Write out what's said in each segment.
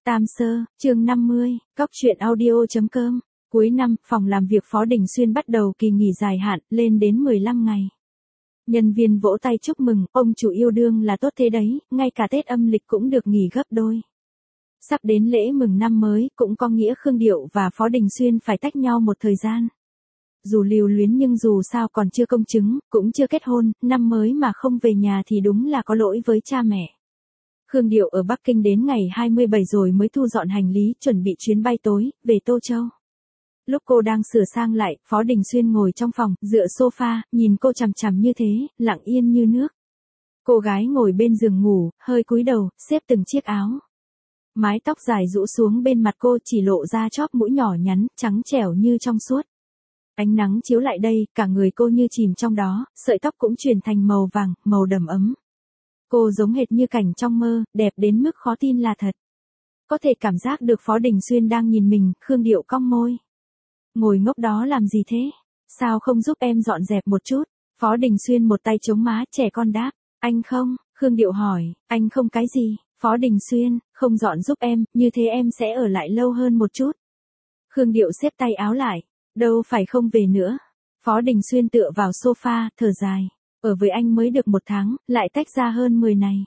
Tam Sơ, chương 50, Cóc truyện audio.com. Cuối năm, phòng làm việc Phó Đình Xuyên bắt đầu kỳ nghỉ dài hạn, lên đến 15 ngày. Nhân viên vỗ tay chúc mừng, ông chủ yêu đương là tốt thế đấy, ngay cả Tết âm lịch cũng được nghỉ gấp đôi. Sắp đến lễ mừng năm mới, cũng có nghĩa Khương Điệu và Phó Đình Xuyên phải tách nhau một thời gian. Dù lưu luyến nhưng dù sao còn chưa công chứng, cũng chưa kết hôn, năm mới mà không về nhà thì đúng là có lỗi với cha mẹ. Khương Điệu ở Bắc Kinh đến ngày 27 rồi mới thu dọn hành lý, chuẩn bị chuyến bay tối, về Tô Châu. Lúc cô đang sửa sang lại, Phó Đình Xuyên ngồi trong phòng, dựa sofa, nhìn cô chằm chằm như thế, lặng yên như nước. Cô gái ngồi bên giường ngủ, hơi cúi đầu, xếp từng chiếc áo. Mái tóc dài rũ xuống bên mặt cô chỉ lộ ra chóp mũi nhỏ nhắn, trắng trẻo như trong suốt. Ánh nắng chiếu lại đây, cả người cô như chìm trong đó, sợi tóc cũng chuyển thành màu vàng, màu đầm ấm. Cô giống hệt như cảnh trong mơ, đẹp đến mức khó tin là thật. Có thể cảm giác được Phó Đình Xuyên đang nhìn mình, Khương Điệu cong môi. Ngồi ngốc đó làm gì thế? Sao không giúp em dọn dẹp một chút? Phó Đình Xuyên một tay chống má, trẻ con đáp. Anh không? Khương Điệu hỏi. Anh không cái gì? Phó Đình Xuyên, không dọn giúp em, như thế em sẽ ở lại lâu hơn một chút. Khương Điệu xếp tay áo lại. Đâu phải không về nữa. Phó Đình Xuyên tựa vào sofa, thở dài. Ở với anh mới được 1 tháng, lại tách ra hơn 10 này.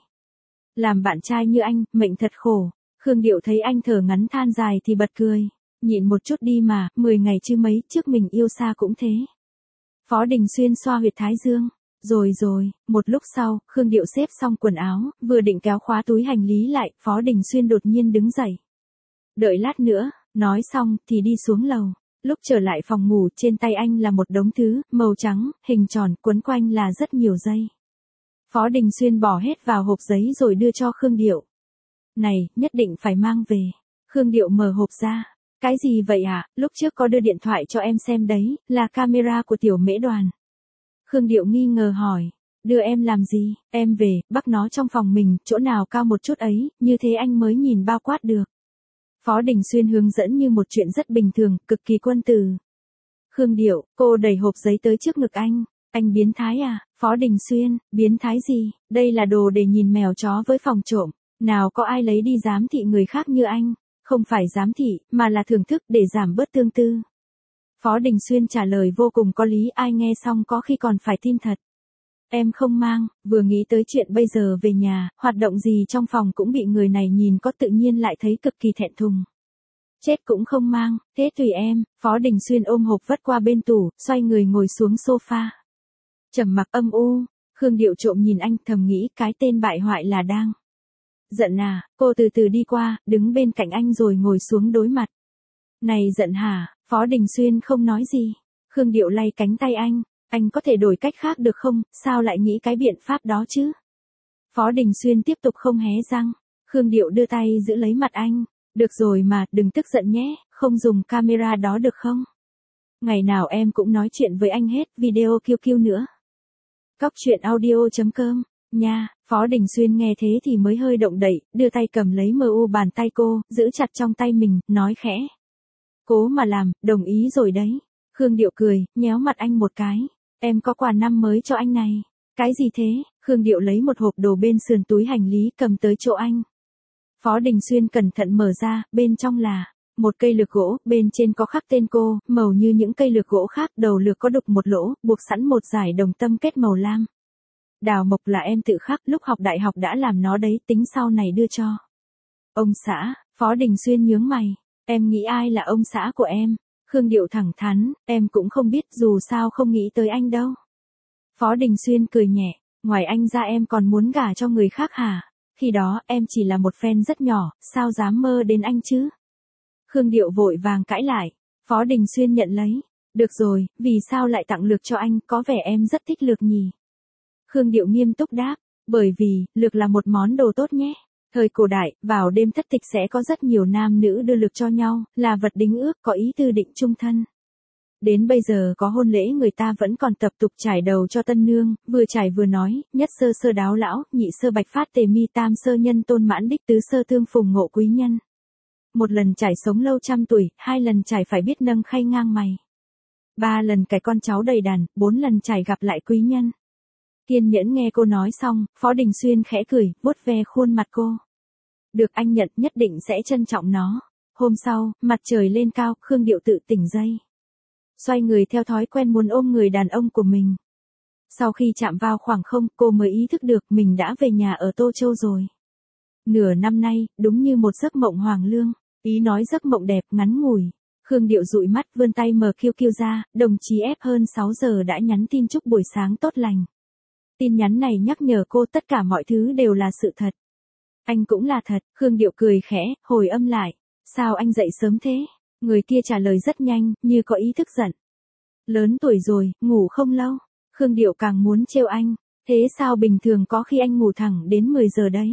Làm bạn trai như anh, mệnh thật khổ. Khương Điệu thấy anh thở ngắn than dài thì bật cười. Nhịn một chút đi mà, 10 ngày chứ mấy, trước mình yêu xa cũng thế. Phó Đình Xuyên xoa huyệt thái dương. Rồi, một lúc sau, Khương Điệu xếp xong quần áo, vừa định kéo khóa túi hành lý lại, Phó Đình Xuyên đột nhiên đứng dậy. Đợi lát nữa, nói xong, thì đi xuống lầu. Lúc trở lại phòng ngủ, trên tay anh là một đống thứ, màu trắng, hình tròn, quấn quanh là rất nhiều dây. Phó Đình Xuyên bỏ hết vào hộp giấy rồi đưa cho Khương Điệu. Này, nhất định phải mang về. Khương Điệu mở hộp ra. Cái gì vậy ạ? Lúc trước có đưa điện thoại cho em xem đấy, là camera của Tiểu Mễ Đoàn. Khương Điệu nghi ngờ hỏi. Đưa em làm gì? Em về, bắc nó trong phòng mình, chỗ nào cao một chút ấy, như thế anh mới nhìn bao quát được. Phó Đình Xuyên hướng dẫn như một chuyện rất bình thường, cực kỳ quân tử. Khương Điệu, cô đẩy hộp giấy tới trước ngực anh. Anh biến thái à? Phó Đình Xuyên, biến thái gì? Đây là đồ để nhìn mèo chó với phòng trộm. Nào có ai lấy đi giám thị người khác như anh. Không phải giám thị, mà là thưởng thức để giảm bớt tương tư. Phó Đình Xuyên trả lời vô cùng có lý, ai nghe xong có khi còn phải tin thật. Em không mang, vừa nghĩ tới chuyện bây giờ về nhà, hoạt động gì trong phòng cũng bị người này nhìn có tự nhiên lại thấy cực kỳ thẹn thùng. Chết cũng không mang, thế tùy em. Phó Đình Xuyên ôm hộp vất qua bên tủ, xoay người ngồi xuống sofa. Trầm mặc âm u, Khương Điệu trộm nhìn anh, thầm nghĩ cái tên bại hoại là đang giận à. Cô từ từ đi qua, đứng bên cạnh anh rồi ngồi xuống đối mặt. Này giận hả? Phó Đình Xuyên không nói gì. Khương Điệu lay cánh tay anh có thể đổi cách khác được không, sao lại nghĩ cái biện pháp đó chứ? Phó Đình Xuyên tiếp tục không hé răng. Khương Điệu đưa tay giữ lấy mặt anh. Được rồi mà, đừng tức giận nhé, không dùng camera đó được không? Ngày nào em cũng nói chuyện với anh hết, video QQ nữa. Cóc truyện audio.com, nha. Phó Đình Xuyên nghe thế thì mới hơi động đậy, đưa tay cầm lấy bàn tay cô, giữ chặt trong tay mình, nói khẽ. Cố mà làm, đồng ý rồi đấy. Khương Điệu cười, nhéo mặt anh một cái. Em có quà năm mới cho anh này. Cái gì thế? Khương Điệu lấy một hộp đồ bên sườn túi hành lý cầm tới chỗ anh. Phó Đình Xuyên cẩn thận mở ra, bên trong là một cây lược gỗ, bên trên có khắc tên cô, màu như những cây lược gỗ khác, đầu lược có đục một lỗ, buộc sẵn một dải đồng tâm kết màu lam. Đào mộc là em tự khắc, lúc học đại học đã làm nó đấy, tính sau này đưa cho ông xã. Phó Đình Xuyên nhướng mày. Em nghĩ ai là ông xã của em? Khương Điệu thẳng thắn, em cũng không biết, dù sao không nghĩ tới anh đâu. Phó Đình Xuyên cười nhẹ, ngoài anh ra em còn muốn gả cho người khác hả? Khi đó em chỉ là một fan rất nhỏ, sao dám mơ đến anh chứ? Khương Điệu vội vàng cãi lại. Phó Đình Xuyên nhận lấy. Được rồi, vì sao lại tặng lược cho anh, có vẻ em rất thích lược nhỉ? Khương Điệu nghiêm túc đáp, bởi vì, lược là một món đồ tốt nhé. Thời cổ đại, vào đêm thất tịch sẽ có rất nhiều nam nữ đưa lược cho nhau, là vật đính ước, có ý tư định chung thân. Đến bây giờ có hôn lễ người ta vẫn còn tập tục trải đầu cho tân nương, vừa trải vừa nói, nhất sơ sơ đáo lão, nhị sơ bạch phát tề mi, tam sơ nhân tôn mãn đích, tứ sơ tương phùng ngộ quý nhân. Một lần trải sống lâu trăm tuổi, 2 lần trải phải biết nâng khay ngang mày. 3 lần cải con cháu đầy đàn, 4 lần trải gặp lại quý nhân. Kiên nhẫn nghe cô nói xong, Phó Đình Xuyên khẽ cười, vuốt ve khuôn mặt cô. Được anh nhận nhất định sẽ trân trọng nó. Hôm sau, mặt trời lên cao, Khương Diệu tự tỉnh dậy. Xoay người theo thói quen muốn ôm người đàn ông của mình. Sau khi chạm vào khoảng không, cô mới ý thức được mình đã về nhà ở Tô Châu rồi. Nửa năm nay, đúng như một giấc mộng hoàng lương. Ý nói giấc mộng đẹp, ngắn ngủi. Khương Diệu dụi mắt vươn tay mở QQ ra, đồng chí F hơn 6 giờ đã nhắn tin chúc buổi sáng tốt lành. Tin nhắn này nhắc nhở cô tất cả mọi thứ đều là sự thật. Anh cũng là thật, Khương Diệu cười khẽ, hồi âm lại. Sao anh dậy sớm thế? Người kia trả lời rất nhanh, như có ý thức giận. Lớn tuổi rồi, ngủ không lâu. Khương Diệu càng muốn trêu anh. Thế sao bình thường có khi anh ngủ thẳng đến 10 giờ đấy?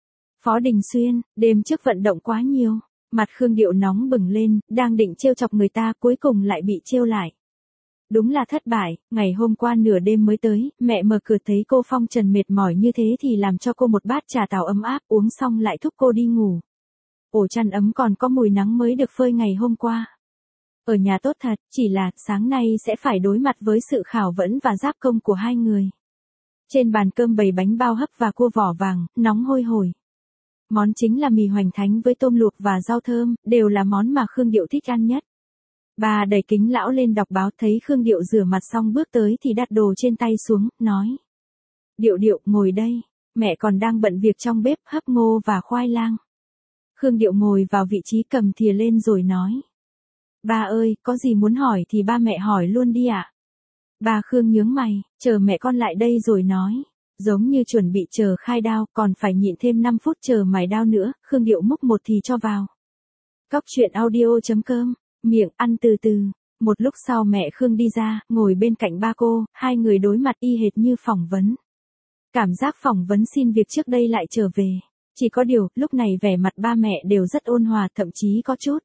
Phó Đình Xuyên, đêm trước vận động quá nhiều. Mặt Khương Diệu nóng bừng lên, đang định trêu chọc người ta cuối cùng lại bị trêu lại. Đúng là thất bại, ngày hôm qua nửa đêm mới tới, mẹ mở cửa thấy cô phong trần mệt mỏi như thế thì làm cho cô một bát trà táo ấm áp uống xong lại thúc cô đi ngủ. Ổ chăn ấm còn có mùi nắng mới được phơi ngày hôm qua. Ở nhà tốt thật, chỉ là sáng nay sẽ phải đối mặt với sự khảo vấn và giáp công của hai người. Trên bàn cơm bày bánh bao hấp và cua vỏ vàng, nóng hôi hổi. Món chính là mì hoành thánh với tôm luộc và rau thơm, đều là món mà Khương Diệu thích ăn nhất. Bà đẩy kính lão lên đọc báo thấy Khương Diệu rửa mặt xong bước tới thì đặt đồ trên tay xuống, nói. Diệu Diệu, ngồi đây, mẹ còn đang bận việc trong bếp hấp ngô và khoai lang. Khương Diệu ngồi vào vị trí cầm thìa lên rồi nói. Ba ơi, có gì muốn hỏi thì ba mẹ hỏi luôn đi ạ. Bà Khương nhướng mày, chờ mẹ con lại đây rồi nói. Giống như chuẩn bị chờ khai đao, còn phải nhịn thêm 5 phút chờ mài đao nữa, Khương Diệu múc một thì cho vào. Cóc truyện audio.com, miệng ăn từ từ. Một lúc sau mẹ Khương đi ra, ngồi bên cạnh ba cô, hai người đối mặt y hệt như phỏng vấn. Cảm giác phỏng vấn xin việc trước đây lại trở về. Chỉ có điều, lúc này vẻ mặt ba mẹ đều rất ôn hòa, thậm chí có chút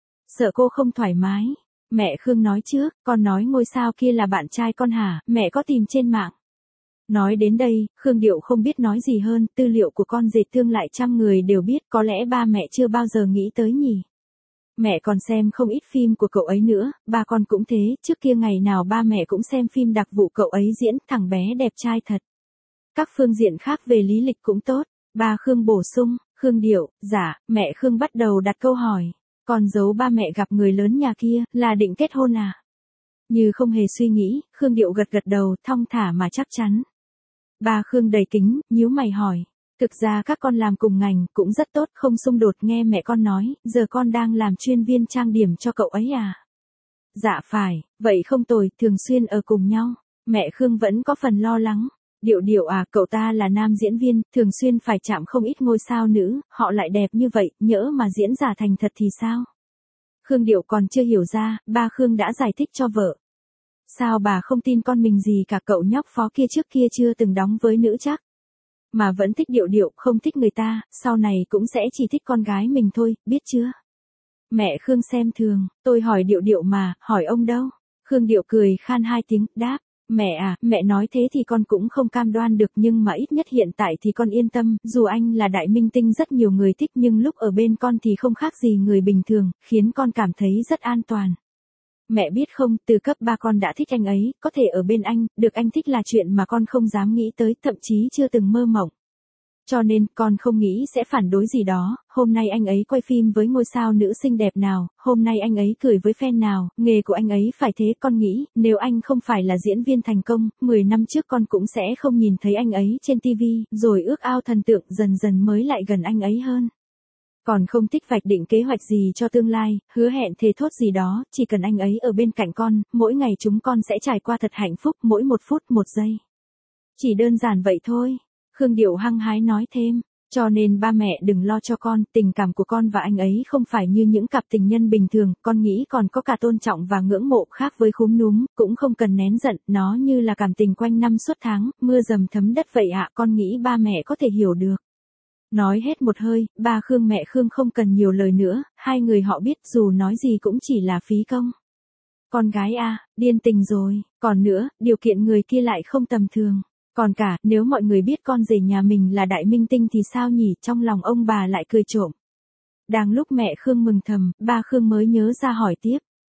sợ cô không thoải mái. Mẹ Khương nói trước, con nói ngôi sao kia là bạn trai con hả, mẹ có tìm trên mạng. Nói đến đây, Khương Diệu không biết nói gì hơn, tư liệu của con dệt thương lại trăm người đều biết, có lẽ ba mẹ chưa bao giờ nghĩ tới nhỉ. Mẹ còn xem không ít phim của cậu ấy nữa, ba con cũng thế, trước kia ngày nào ba mẹ cũng xem phim đặc vụ cậu ấy diễn, thằng bé đẹp trai thật. Các phương diện khác về lý lịch cũng tốt. Ba Khương bổ sung, Khương Diệu, dạ, mẹ Khương bắt đầu đặt câu hỏi. Con giấu ba mẹ gặp người lớn nhà kia, là định kết hôn à? Như không hề suy nghĩ, Khương Diệu gật gật đầu, thong thả mà chắc chắn. Ba Khương đầy kính, nhíu mày hỏi. Thực ra các con làm cùng ngành, cũng rất tốt, không xung đột, nghe mẹ con nói, giờ con đang làm chuyên viên trang điểm cho cậu ấy à? Dạ phải, vậy không tồi, thường xuyên ở cùng nhau. Mẹ Khương vẫn có phần lo lắng. Diệu Diệu à, cậu ta là nam diễn viên, thường xuyên phải chạm không ít ngôi sao nữ, họ lại đẹp như vậy, nhỡ mà diễn giả thành thật thì sao? Khương Diệu còn chưa hiểu ra, ba Khương đã giải thích cho vợ. Sao bà không tin con mình gì cả, cậu nhóc phó kia trước kia chưa từng đóng với nữ chắc. Mà vẫn thích Diệu Diệu, không thích người ta, sau này cũng sẽ chỉ thích con gái mình thôi, biết chưa? Mẹ Khương xem thường, tôi hỏi Diệu Diệu mà, hỏi ông đâu? Khương Diệu cười khan hai tiếng, đáp. Mẹ à, mẹ nói thế thì con cũng không cam đoan được, nhưng mà ít nhất hiện tại thì con yên tâm, dù anh là đại minh tinh rất nhiều người thích nhưng lúc ở bên con thì không khác gì người bình thường, khiến con cảm thấy rất an toàn. Mẹ biết không, từ cấp 3 con đã thích anh ấy, có thể ở bên anh, được anh thích là chuyện mà con không dám nghĩ tới, thậm chí chưa từng mơ mộng. Cho nên, con không nghĩ sẽ phản đối gì đó, hôm nay anh ấy quay phim với ngôi sao nữ xinh đẹp nào, hôm nay anh ấy cười với fan nào, nghề của anh ấy phải thế, con nghĩ, nếu anh không phải là diễn viên thành công, 10 năm trước con cũng sẽ không nhìn thấy anh ấy trên TV, rồi ước ao thần tượng dần dần mới lại gần anh ấy hơn. Còn không thích vạch định kế hoạch gì cho tương lai, hứa hẹn thề thốt gì đó, chỉ cần anh ấy ở bên cạnh con, mỗi ngày chúng con sẽ trải qua thật hạnh phúc, mỗi một phút một giây. Chỉ đơn giản vậy thôi. Khương Diệu hăng hái nói thêm, cho nên ba mẹ đừng lo cho con, tình cảm của con và anh ấy không phải như những cặp tình nhân bình thường, con nghĩ còn có cả tôn trọng và ngưỡng mộ khác với khúm núm, cũng không cần nén giận, nó như là cảm tình quanh năm suốt tháng, mưa dầm thấm đất vậy ạ, con nghĩ ba mẹ có thể hiểu được. Nói hết một hơi, ba Khương mẹ Khương không cần nhiều lời nữa, hai người họ biết dù nói gì cũng chỉ là phí công. Con gái à, điên tình rồi, còn nữa, điều kiện người kia lại không tầm thường. Còn cả, nếu mọi người biết con rể nhà mình là đại minh tinh thì sao nhỉ, trong lòng ông bà lại cười trộm. Đang lúc mẹ Khương mừng thầm, ba Khương mới nhớ ra hỏi tiếp.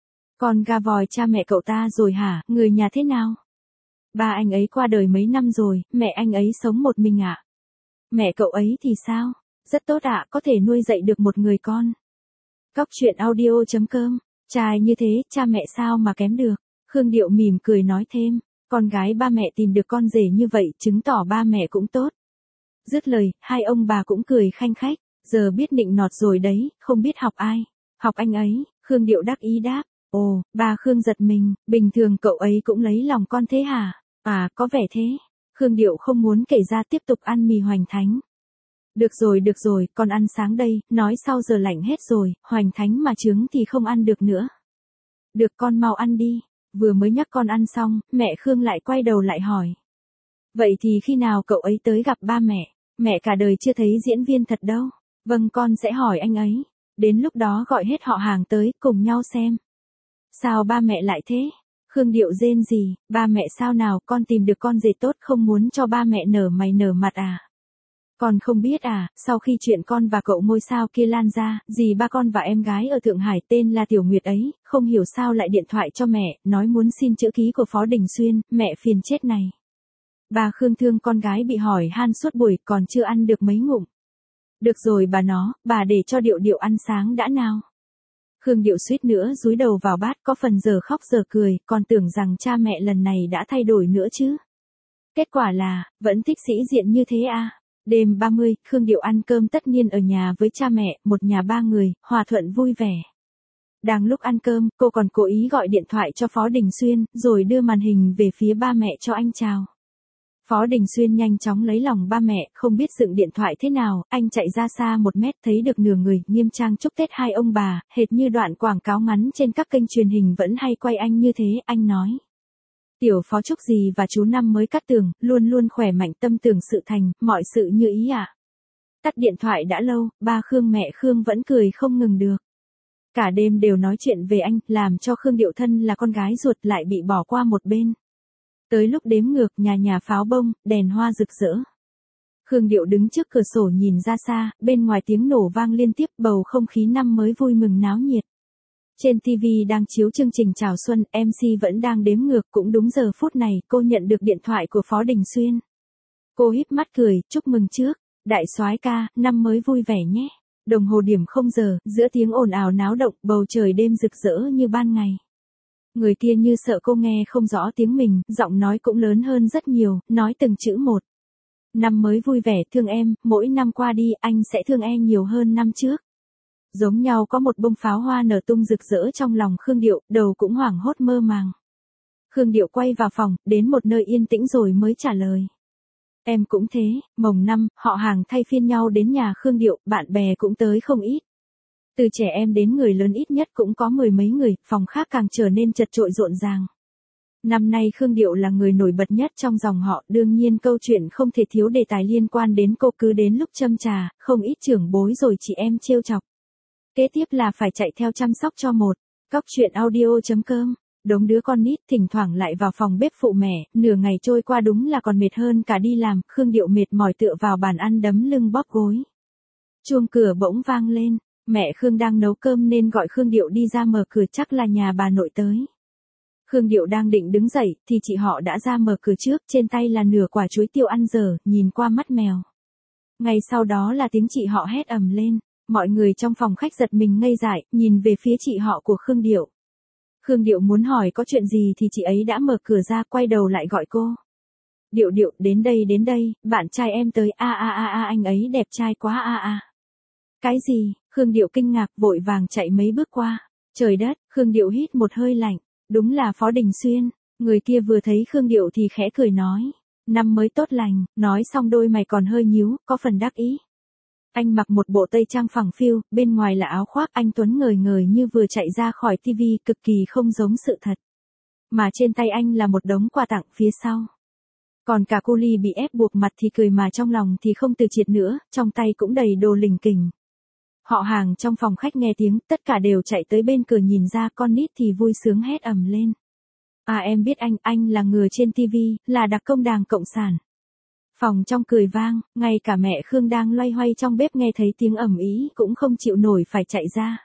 Con gà vòi cha mẹ cậu ta rồi hả, người nhà thế nào? Ba anh ấy qua đời mấy năm rồi, mẹ anh ấy sống một mình ạ. Mẹ cậu ấy thì sao? Rất tốt ạ, có thể nuôi dạy được một người con. Cóc truyện audio.com, trai như thế, cha mẹ sao mà kém được. Khương Điệu mỉm cười nói thêm, con gái ba mẹ tìm được con rể như vậy, chứng tỏ ba mẹ cũng tốt. Dứt lời, hai ông bà cũng cười khanh khách, giờ biết nịnh nọt rồi đấy, không biết học ai. Học anh ấy, Khương Điệu đắc ý đáp. Ồ, bà Khương giật mình, bình thường cậu ấy cũng lấy lòng con thế hả? À, có vẻ thế. Khương Điệu không muốn kể ra, tiếp tục ăn mì hoành thánh. Được rồi, con ăn sáng đây, nói sau giờ lạnh hết rồi, hoành thánh mà trứng thì không ăn được nữa. Được, con mau ăn đi. Vừa mới nhắc con ăn xong, mẹ Khương lại quay đầu lại hỏi. Vậy thì khi nào cậu ấy tới gặp ba mẹ? Mẹ cả đời chưa thấy diễn viên thật đâu. Vâng, con sẽ hỏi anh ấy. Đến lúc đó gọi hết họ hàng tới, cùng nhau xem. Sao ba mẹ lại thế? Khương Điệu rên gì, ba mẹ sao nào, con tìm được con rể tốt không muốn cho ba mẹ nở mày nở mặt à? Con không biết à, sau khi chuyện con và cậu ngôi sao kia lan ra, dì ba con và em gái ở Thượng Hải tên là Tiểu Nguyệt ấy, không hiểu sao lại điện thoại cho mẹ, nói muốn xin chữ ký của Phó Đình Xuyên, mẹ phiền chết này. Bà Khương thương con gái bị hỏi han suốt buổi, còn chưa ăn được mấy ngụm. Được rồi bà để cho Điệu Điệu ăn sáng đã nào. Khương Điệu suýt nữa dúi đầu vào bát, có phần giờ khóc giờ cười, còn tưởng rằng cha mẹ lần này đã thay đổi nữa chứ. Kết quả là, vẫn thích sĩ diện như thế à. Đêm 30, Khương Điệu ăn cơm tất niên ở nhà với cha mẹ, một nhà ba người, hòa thuận vui vẻ. Đang lúc ăn cơm, cô còn cố ý gọi điện thoại cho Phó Đình Xuyên, rồi đưa màn hình về phía ba mẹ cho anh chào. Phó Đình Xuyên nhanh chóng lấy lòng ba mẹ, không biết dựng điện thoại thế nào, anh chạy ra xa 1 mét thấy được nửa người, nghiêm trang chúc Tết hai ông bà, hệt như đoạn quảng cáo ngắn trên các kênh truyền hình vẫn hay quay anh như thế, anh nói. Tiểu Phó chúc dì và chú năm mới cát tường, luôn luôn khỏe mạnh, tâm tưởng sự thành, mọi sự như ý ạ. Tắt điện thoại đã lâu, ba Khương mẹ Khương vẫn cười không ngừng được. Cả đêm đều nói chuyện về anh, làm cho Khương Điệu thân là con gái ruột lại bị bỏ qua một bên. Tới lúc đếm ngược, nhà pháo bông, đèn hoa rực rỡ. Khương Điệu đứng trước cửa sổ nhìn ra xa, bên ngoài tiếng nổ vang liên tiếp, bầu không khí năm mới vui mừng náo nhiệt. Trên TV đang chiếu chương trình Chào Xuân, MC vẫn đang đếm ngược, cũng đúng giờ phút này, cô nhận được điện thoại của Phó Đình Xuyên. Cô híp mắt cười, chúc mừng trước, đại soái ca, năm mới vui vẻ nhé. Đồng hồ điểm 0 giờ, giữa tiếng ồn ào náo động, bầu trời đêm rực rỡ như ban ngày. Người kia như sợ cô nghe không rõ tiếng mình, giọng nói cũng lớn hơn rất nhiều, nói từng chữ một. Năm mới vui vẻ, thương em, mỗi năm qua đi, anh sẽ thương em nhiều hơn năm trước. Giống nhau có một bông pháo hoa nở tung rực rỡ trong lòng Khương Điệu, đầu cũng hoảng hốt mơ màng. Khương Điệu quay vào phòng, đến một nơi yên tĩnh rồi mới trả lời. Em cũng thế, mồng năm, họ hàng thay phiên nhau đến nhà Khương Điệu, bạn bè cũng tới không ít. Từ trẻ em đến người lớn ít nhất cũng có 10 mấy người, phòng khác càng trở nên chật chội rộn ràng. Năm nay Khương Điệu là người nổi bật nhất trong dòng họ, đương nhiên câu chuyện không thể thiếu đề tài liên quan đến cô, cứ đến lúc châm trà, không ít trưởng bối rồi chị em trêu chọc. Kế tiếp là phải chạy theo chăm sóc cho một. Cóc truyện audio.com. Đống đứa con nít thỉnh thoảng lại vào phòng bếp phụ mẹ, nửa ngày trôi qua đúng là còn mệt hơn cả đi làm, Khương Điệu mệt mỏi tựa vào bàn ăn đấm lưng bóp gối. Chuông cửa bỗng vang lên, mẹ Khương đang nấu cơm nên gọi Khương Điệu đi ra mở cửa, chắc là nhà bà nội tới. Khương Điệu đang định đứng dậy, thì chị họ đã ra mở cửa trước, trên tay là nửa quả chuối tiêu ăn dở, nhìn qua mắt mèo. Ngay sau đó là tiếng chị họ hét ầm lên, mọi người trong phòng khách giật mình ngây dại, nhìn về phía chị họ của Khương Điệu. Khương Điệu muốn hỏi có chuyện gì thì chị ấy đã mở cửa ra, quay đầu lại gọi cô. Điệu Điệu, đến đây, bạn trai em tới, anh ấy đẹp trai quá Cái gì? Khương Điệu kinh ngạc, vội vàng chạy mấy bước qua. Trời đất, Khương Điệu hít một hơi lạnh, đúng là Phó Đình Xuyên. Người kia vừa thấy Khương Điệu thì khẽ cười nói, năm mới tốt lành, nói xong đôi mày còn hơi nhíu, có phần đắc ý. Anh mặc một bộ tây trang phẳng phiu, bên ngoài là áo khoác, anh tuấn ngời ngời như vừa chạy ra khỏi tivi, cực kỳ không giống sự thật. Mà trên tay anh là một đống quà tặng phía sau. Còn cả cô Ly bị ép buộc mặt thì cười mà trong lòng thì không từ triệt nữa, trong tay cũng đầy đồ lình kình. Họ hàng trong phòng khách nghe tiếng, tất cả đều chạy tới bên cửa nhìn ra, con nít thì vui sướng hét ầm lên. À em biết anh là người trên tivi, là đặc công Đảng Cộng sản. Phòng trong cười vang, ngay cả mẹ Khương đang loay hoay trong bếp nghe thấy tiếng ầm ĩ cũng không chịu nổi phải chạy ra.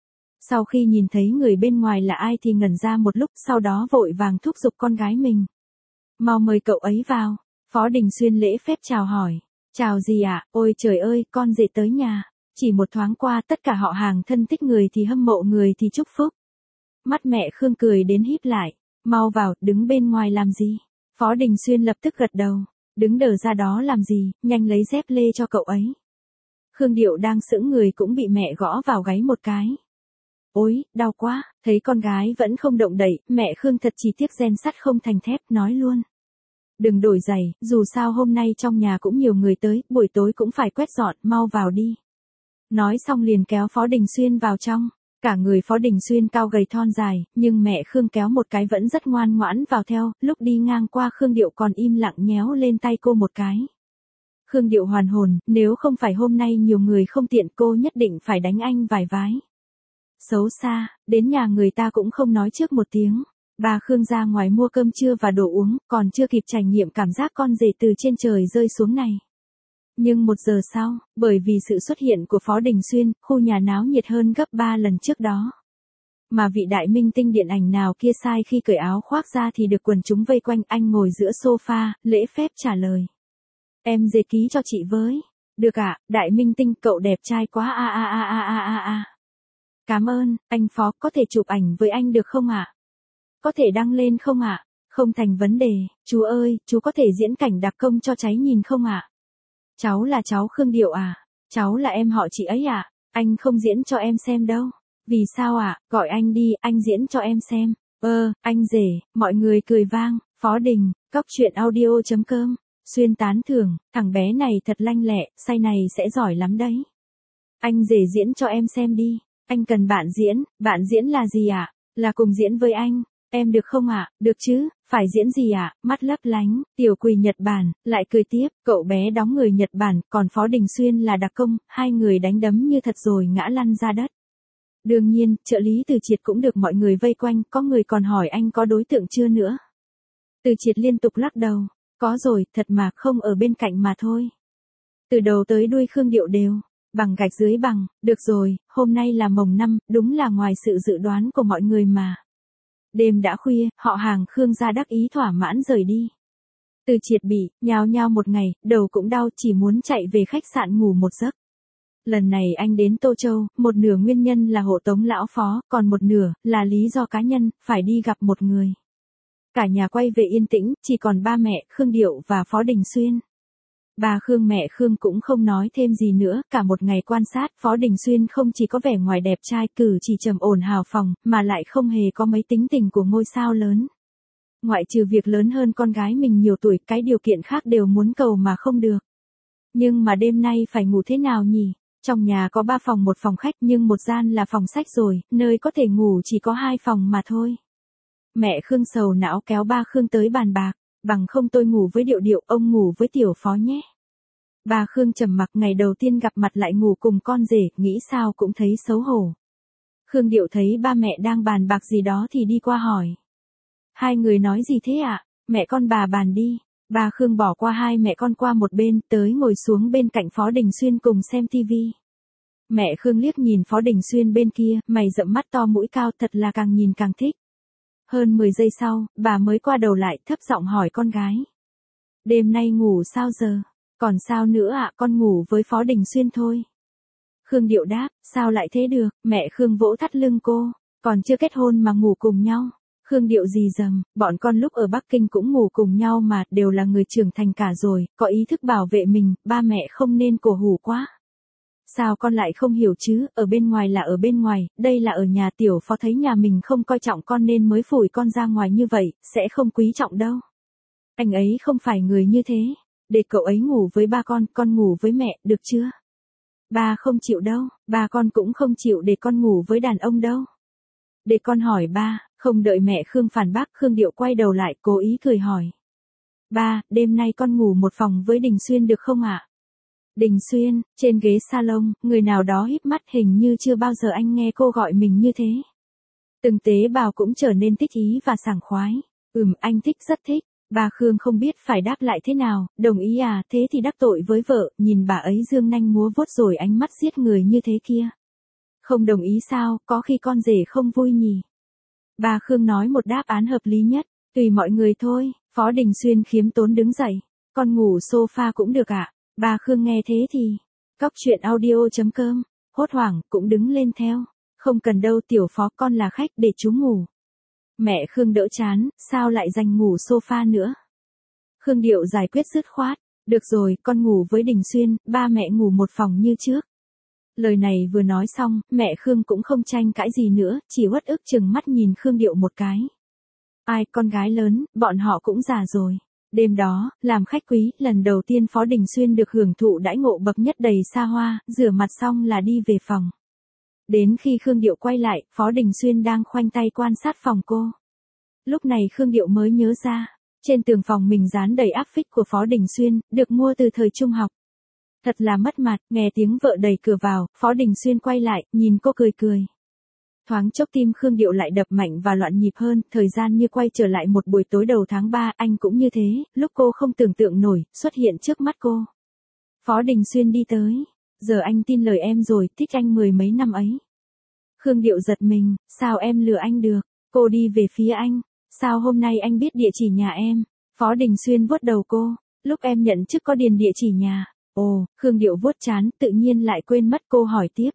Sau khi nhìn thấy người bên ngoài là ai thì ngẩn ra một lúc, sau đó vội vàng thúc giục con gái mình. Mau mời cậu ấy vào. Phó Đình Xuyên lễ phép chào hỏi. Chào gì ạ, ôi trời ơi, con rể tới nhà. Chỉ một thoáng qua tất cả họ hàng thân thích người thì hâm mộ người thì chúc phúc. Mắt mẹ Khương cười đến híp lại, mau vào, đứng bên ngoài làm gì? Phó Đình Xuyên lập tức gật đầu, đứng đờ ra đó làm gì, nhanh lấy dép lê cho cậu ấy. Khương Điệu đang sững người cũng bị mẹ gõ vào gáy một cái. Ôi, đau quá, thấy con gái vẫn không động đậy, mẹ Khương thật chỉ tiếc rèn sắt không thành thép, nói luôn. Đừng đổi giày, dù sao hôm nay trong nhà cũng nhiều người tới, buổi tối cũng phải quét dọn, mau vào đi. Nói xong liền kéo Phó Đình Xuyên vào trong. Cả người Phó Đình Xuyên cao gầy thon dài, nhưng mẹ Khương kéo một cái vẫn rất ngoan ngoãn vào theo, lúc đi ngang qua Khương Điệu còn im lặng nhéo lên tay cô một cái. Khương Điệu hoàn hồn, nếu không phải hôm nay nhiều người không tiện cô nhất định phải đánh anh vài vái. Xấu xa, đến nhà người ta cũng không nói trước một tiếng. Bà Khương ra ngoài mua cơm trưa và đồ uống, còn chưa kịp trải nghiệm cảm giác con rể từ trên trời rơi xuống này. Nhưng 1 giờ sau, bởi vì sự xuất hiện của Phó Đình Xuyên, khu nhà náo nhiệt hơn gấp 3 lần trước đó. Mà vị đại minh tinh điện ảnh nào kia sai khi cởi áo khoác ra thì được quần chúng vây quanh, anh ngồi giữa sofa, lễ phép trả lời. Em dê ký cho chị với. Được ạ, đại minh tinh cậu đẹp trai quá a a a a a a a. Cảm ơn, anh Phó, có thể chụp ảnh với anh được không ạ? Có thể đăng lên không ạ? Không thành vấn đề, chú ơi, chú có thể diễn cảnh đặc công cho cháy nhìn không ạ? Cháu là cháu Khương Điệu à? Cháu là em họ chị ấy à? Anh không diễn cho em xem đâu. Vì sao ạ? Gọi anh đi, anh diễn cho em xem. Anh rể, mọi người cười vang. Phó Đình, cóc truyện audio.com. Xuyên tán thưởng, thằng bé này thật lanh lẹ, say này sẽ giỏi lắm đấy. Anh rể diễn cho em xem đi. Anh cần bạn diễn là gì ạ? Là cùng diễn với anh. Em được không ạ? Được chứ, phải diễn gì ạ? Mắt lấp lánh, tiểu quỷ Nhật Bản, lại cười tiếp, cậu bé đóng người Nhật Bản, còn Phó Đình Xuyên là đặc công, hai người đánh đấm như thật rồi ngã lăn ra đất. Đương nhiên, trợ lý Từ Triệt cũng được mọi người vây quanh, có người còn hỏi anh có đối tượng chưa nữa. Từ Triệt liên tục lắc đầu, có rồi, thật mà, không ở bên cạnh mà thôi. Từ đầu tới đuôi Khương Điệu đều, bằng gạch dưới bằng, được rồi, hôm nay là mồng 5, đúng là ngoài sự dự đoán của mọi người mà. Đêm đã khuya, họ hàng Khương gia đắc ý thỏa mãn rời đi. Từ Triệt bị, nhao nhao một ngày, đầu cũng đau, chỉ muốn chạy về khách sạn ngủ một giấc. Lần này anh đến Tô Châu, một nửa nguyên nhân là hộ tống lão Phó, còn một nửa là lý do cá nhân, phải đi gặp một người. Cả nhà quay về yên tĩnh, chỉ còn ba mẹ, Khương Điệu và Phó Đình Xuyên. Bà Khương mẹ Khương cũng không nói thêm gì nữa, cả một ngày quan sát, Phó Đình Xuyên không chỉ có vẻ ngoài đẹp trai, cử chỉ trầm ổn hào phóng, mà lại không hề có mấy tính tình của ngôi sao lớn. Ngoại trừ việc lớn hơn con gái mình nhiều tuổi, cái điều kiện khác đều muốn cầu mà không được. Nhưng mà đêm nay phải ngủ thế nào nhỉ? Trong nhà có 3 phòng một phòng khách nhưng một gian là phòng sách rồi, nơi có thể ngủ chỉ có 2 phòng mà thôi. Mẹ Khương sầu não kéo ba Khương tới bàn bạc, bằng không tôi ngủ với Điệu Điệu, ông ngủ với Tiểu Phó nhé. Bà Khương trầm mặc, ngày đầu tiên gặp mặt lại ngủ cùng con rể, nghĩ sao cũng thấy xấu hổ. Khương Điệu thấy ba mẹ đang bàn bạc gì đó thì đi qua hỏi. Hai người nói gì thế ạ? Mẹ con bà bàn đi. Bà Khương bỏ qua hai mẹ con qua một bên, tới ngồi xuống bên cạnh Phó Đình Xuyên cùng xem tivi. Mẹ Khương liếc nhìn Phó Đình Xuyên bên kia, mày rậm mắt to mũi cao, thật là càng nhìn càng thích. Hơn 10 giây sau, bà mới qua đầu lại, thấp giọng hỏi con gái. Đêm nay ngủ sao giờ? Còn sao nữa ạ, con ngủ với Phó Đình Xuyên thôi. Khương Điệu đáp, sao lại thế được, mẹ Khương vỗ thắt lưng cô, còn chưa kết hôn mà ngủ cùng nhau. Khương Điệu rì rầm, bọn con lúc ở Bắc Kinh cũng ngủ cùng nhau mà, đều là người trưởng thành cả rồi, có ý thức bảo vệ mình, ba mẹ không nên cổ hủ quá. Sao con lại không hiểu chứ, ở bên ngoài là ở bên ngoài, đây là ở nhà. Tiểu Phó thấy nhà mình không coi trọng con nên mới phủi con ra ngoài như vậy, sẽ không quý trọng đâu. Anh ấy không phải người như thế, để cậu ấy ngủ với ba con ngủ với mẹ, được chưa? Ba không chịu đâu, ba con cũng không chịu để con ngủ với đàn ông đâu. Để con hỏi ba. Không đợi mẹ Khương phản bác, Khương Điệu quay đầu lại, cố ý cười hỏi. Ba, đêm nay con ngủ một phòng với Đình Xuyên được không ạ? Đình Xuyên, trên ghế salon, người nào đó híp mắt, hình như chưa bao giờ anh nghe cô gọi mình như thế. Từng tế bào cũng trở nên thích ý và sảng khoái. Anh thích, rất thích. Bà Khương không biết phải đáp lại thế nào, đồng ý à, thế thì đắc tội với vợ, nhìn bà ấy dương nanh múa vuốt rồi ánh mắt giết người như thế kia. Không đồng ý sao, có khi con rể không vui nhỉ? Bà Khương nói một đáp án hợp lý nhất, tùy mọi người thôi. Phó Đình Xuyên khiêm tốn đứng dậy, con ngủ sofa cũng được ạ. Bà Khương nghe thế thì, cóc truyện audio.com, hốt hoảng, cũng đứng lên theo. Không cần đâu tiểu phó, con là khách để chú ngủ. Mẹ Khương đỡ chán, sao lại dành ngủ sofa nữa? Khương Điệu giải quyết dứt khoát. Được rồi, con ngủ với Đình Xuyên, ba mẹ ngủ một phòng như trước. Lời này vừa nói xong, mẹ Khương cũng không tranh cãi gì nữa, chỉ uất ức chừng mắt nhìn Khương Điệu một cái. Ai, con gái lớn, bọn họ cũng già rồi. Đêm đó, làm khách quý, lần đầu tiên Phó Đình Xuyên được hưởng thụ đãi ngộ bậc nhất đầy xa hoa, rửa mặt xong là đi về phòng. Đến khi Khương Điệu quay lại, Phó Đình Xuyên đang khoanh tay quan sát phòng cô. Lúc này Khương Điệu mới nhớ ra, trên tường phòng mình dán đầy áp phích của Phó Đình Xuyên, được mua từ thời trung học. Thật là mất mặt, nghe tiếng vợ đẩy cửa vào, Phó Đình Xuyên quay lại, nhìn cô cười cười. Thoáng chốc tim Khương Điệu lại đập mạnh và loạn nhịp hơn, thời gian như quay trở lại một buổi tối đầu tháng 3, anh cũng như thế, lúc cô không tưởng tượng nổi, xuất hiện trước mắt cô. Phó Đình Xuyên đi tới, giờ anh tin lời em rồi, thích anh mười mấy năm ấy. Khương Điệu giật mình, sao em lừa anh được, cô đi về phía anh, sao hôm nay anh biết địa chỉ nhà em? Phó Đình Xuyên vuốt đầu cô, lúc em nhận chức có điền địa chỉ nhà. Ồ, Khương Điệu vuốt trán, tự nhiên lại quên mất cô hỏi tiếp.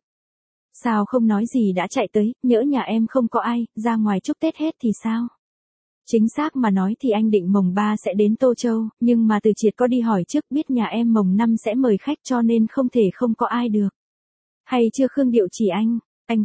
Sao không nói gì đã chạy tới, nhỡ nhà em không có ai, ra ngoài chúc Tết hết thì sao? Chính xác mà nói thì anh định mồng 3 sẽ đến Tô Châu, nhưng mà Từ Triệt có đi hỏi trước biết nhà em mồng 5 sẽ mời khách cho nên không thể không có ai được. Hay chưa? Khương Điệu chỉ anh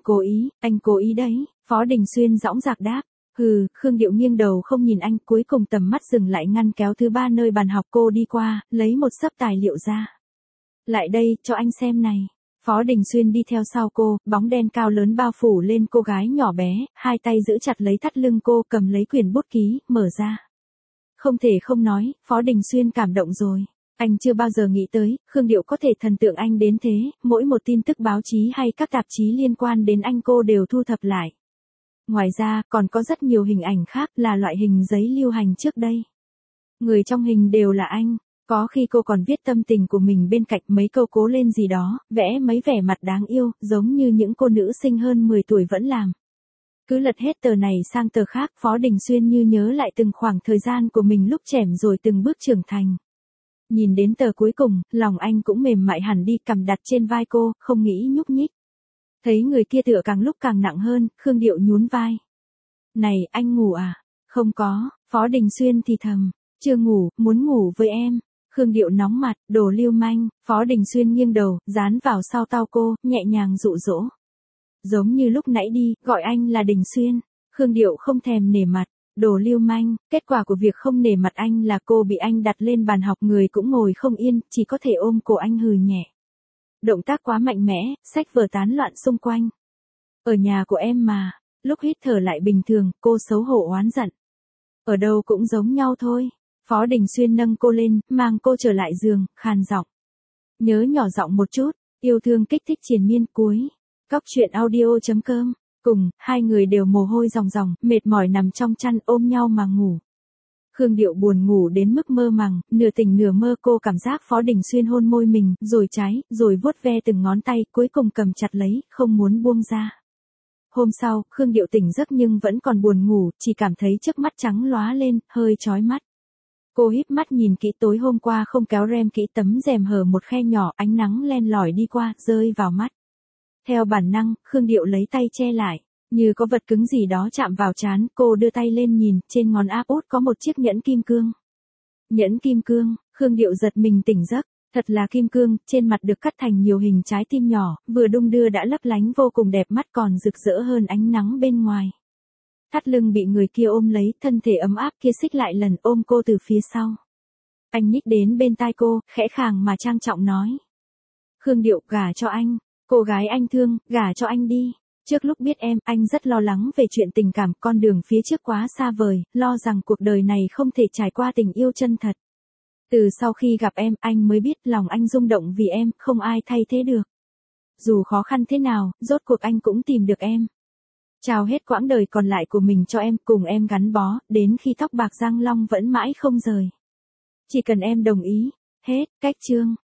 cố ý đấy, Phó Đình Xuyên dõng dạc đáp. Hừ, Khương Điệu nghiêng đầu không nhìn anh, cuối cùng tầm mắt dừng lại ngăn kéo thứ 3 nơi bàn học cô đi qua, lấy một xấp tài liệu ra. Lại đây, cho anh xem này. Phó Đình Xuyên đi theo sau cô, bóng đen cao lớn bao phủ lên cô gái nhỏ bé, hai tay giữ chặt lấy thắt lưng cô, cầm lấy quyển bút ký, mở ra. Không thể không nói, Phó Đình Xuyên cảm động rồi. Anh chưa bao giờ nghĩ tới, Khương Điệu có thể thần tượng anh đến thế, mỗi một tin tức báo chí hay các tạp chí liên quan đến anh cô đều thu thập lại. Ngoài ra, còn có rất nhiều hình ảnh khác là loại hình giấy lưu hành trước đây. Người trong hình đều là anh. Có khi cô còn viết tâm tình của mình bên cạnh mấy câu cố lên gì đó, vẽ mấy vẻ mặt đáng yêu, giống như những cô nữ sinh hơn 10 tuổi vẫn làm. Cứ lật hết tờ này sang tờ khác, Phó Đình Xuyên như nhớ lại từng khoảng thời gian của mình lúc trẻ rồi từng bước trưởng thành. Nhìn đến tờ cuối cùng, lòng anh cũng mềm mại hẳn đi, cằm đặt trên vai cô, không nghĩ nhúc nhích. Thấy người kia tựa càng lúc càng nặng hơn, Khương Điệu nhún vai. Này, anh ngủ à? Không có, Phó Đình Xuyên thì thầm. Chưa ngủ, muốn ngủ với em. Khương Điệu nóng mặt, đồ lưu manh, Phó Đình Xuyên nghiêng đầu, dán vào sau tai cô, nhẹ nhàng dụ dỗ. Giống như lúc nãy đi, gọi anh là Đình Xuyên. Khương Điệu không thèm nể mặt, đồ lưu manh, kết quả của việc không nể mặt anh là cô bị anh đặt lên bàn học, người cũng ngồi không yên, chỉ có thể ôm cổ anh hừ nhẹ. Động tác quá mạnh mẽ, sách vở tán loạn xung quanh. Ở nhà của em mà, lúc hít thở lại bình thường, cô xấu hổ oán giận. Ở đâu cũng giống nhau thôi. Phó Đình Xuyên nâng cô lên, mang cô trở lại giường, khàn giọng. Nhớ nhỏ giọng một chút, yêu thương kích thích triền miên cuối. Cóc truyện audio.com. Cùng, hai người đều mồ hôi ròng ròng, mệt mỏi nằm trong chăn ôm nhau mà ngủ. Khương Điệu buồn ngủ đến mức mơ màng, nửa tỉnh nửa mơ cô cảm giác Phó Đình Xuyên hôn môi mình, rồi trái, rồi vuốt ve từng ngón tay, cuối cùng cầm chặt lấy, không muốn buông ra. Hôm sau, Khương Điệu tỉnh giấc nhưng vẫn còn buồn ngủ, chỉ cảm thấy trước mắt trắng lóa lên, hơi chói mắt. Cô híp mắt nhìn kỹ, tối hôm qua không kéo rèm kỹ, tấm rèm hở một khe nhỏ, ánh nắng len lỏi đi qua, rơi vào mắt. Theo bản năng, Khương Điệu lấy tay che lại, như có vật cứng gì đó chạm vào trán, cô đưa tay lên nhìn, trên ngón áp út có một chiếc nhẫn kim cương. Nhẫn kim cương, Khương Điệu giật mình tỉnh giấc, thật là kim cương, trên mặt được cắt thành nhiều hình trái tim nhỏ, vừa đung đưa đã lấp lánh vô cùng đẹp mắt, còn rực rỡ hơn ánh nắng bên ngoài. Thắt lưng bị người kia ôm lấy, thân thể ấm áp kia xích lại lần ôm cô từ phía sau. Anh nhích đến bên tai cô, khẽ khàng mà trang trọng nói. Khương Điệu, gả cho anh, cô gái anh thương, gả cho anh đi. Trước lúc biết em, anh rất lo lắng về chuyện tình cảm, con đường phía trước quá xa vời, lo rằng cuộc đời này không thể trải qua tình yêu chân thật. Từ sau khi gặp em, anh mới biết lòng anh rung động vì em, không ai thay thế được. Dù khó khăn thế nào, rốt cuộc anh cũng tìm được em. Trao hết quãng đời còn lại của mình cho em, cùng em gắn bó, đến khi tóc bạc răng long vẫn mãi không rời. Chỉ cần em đồng ý. Hết, cách chương.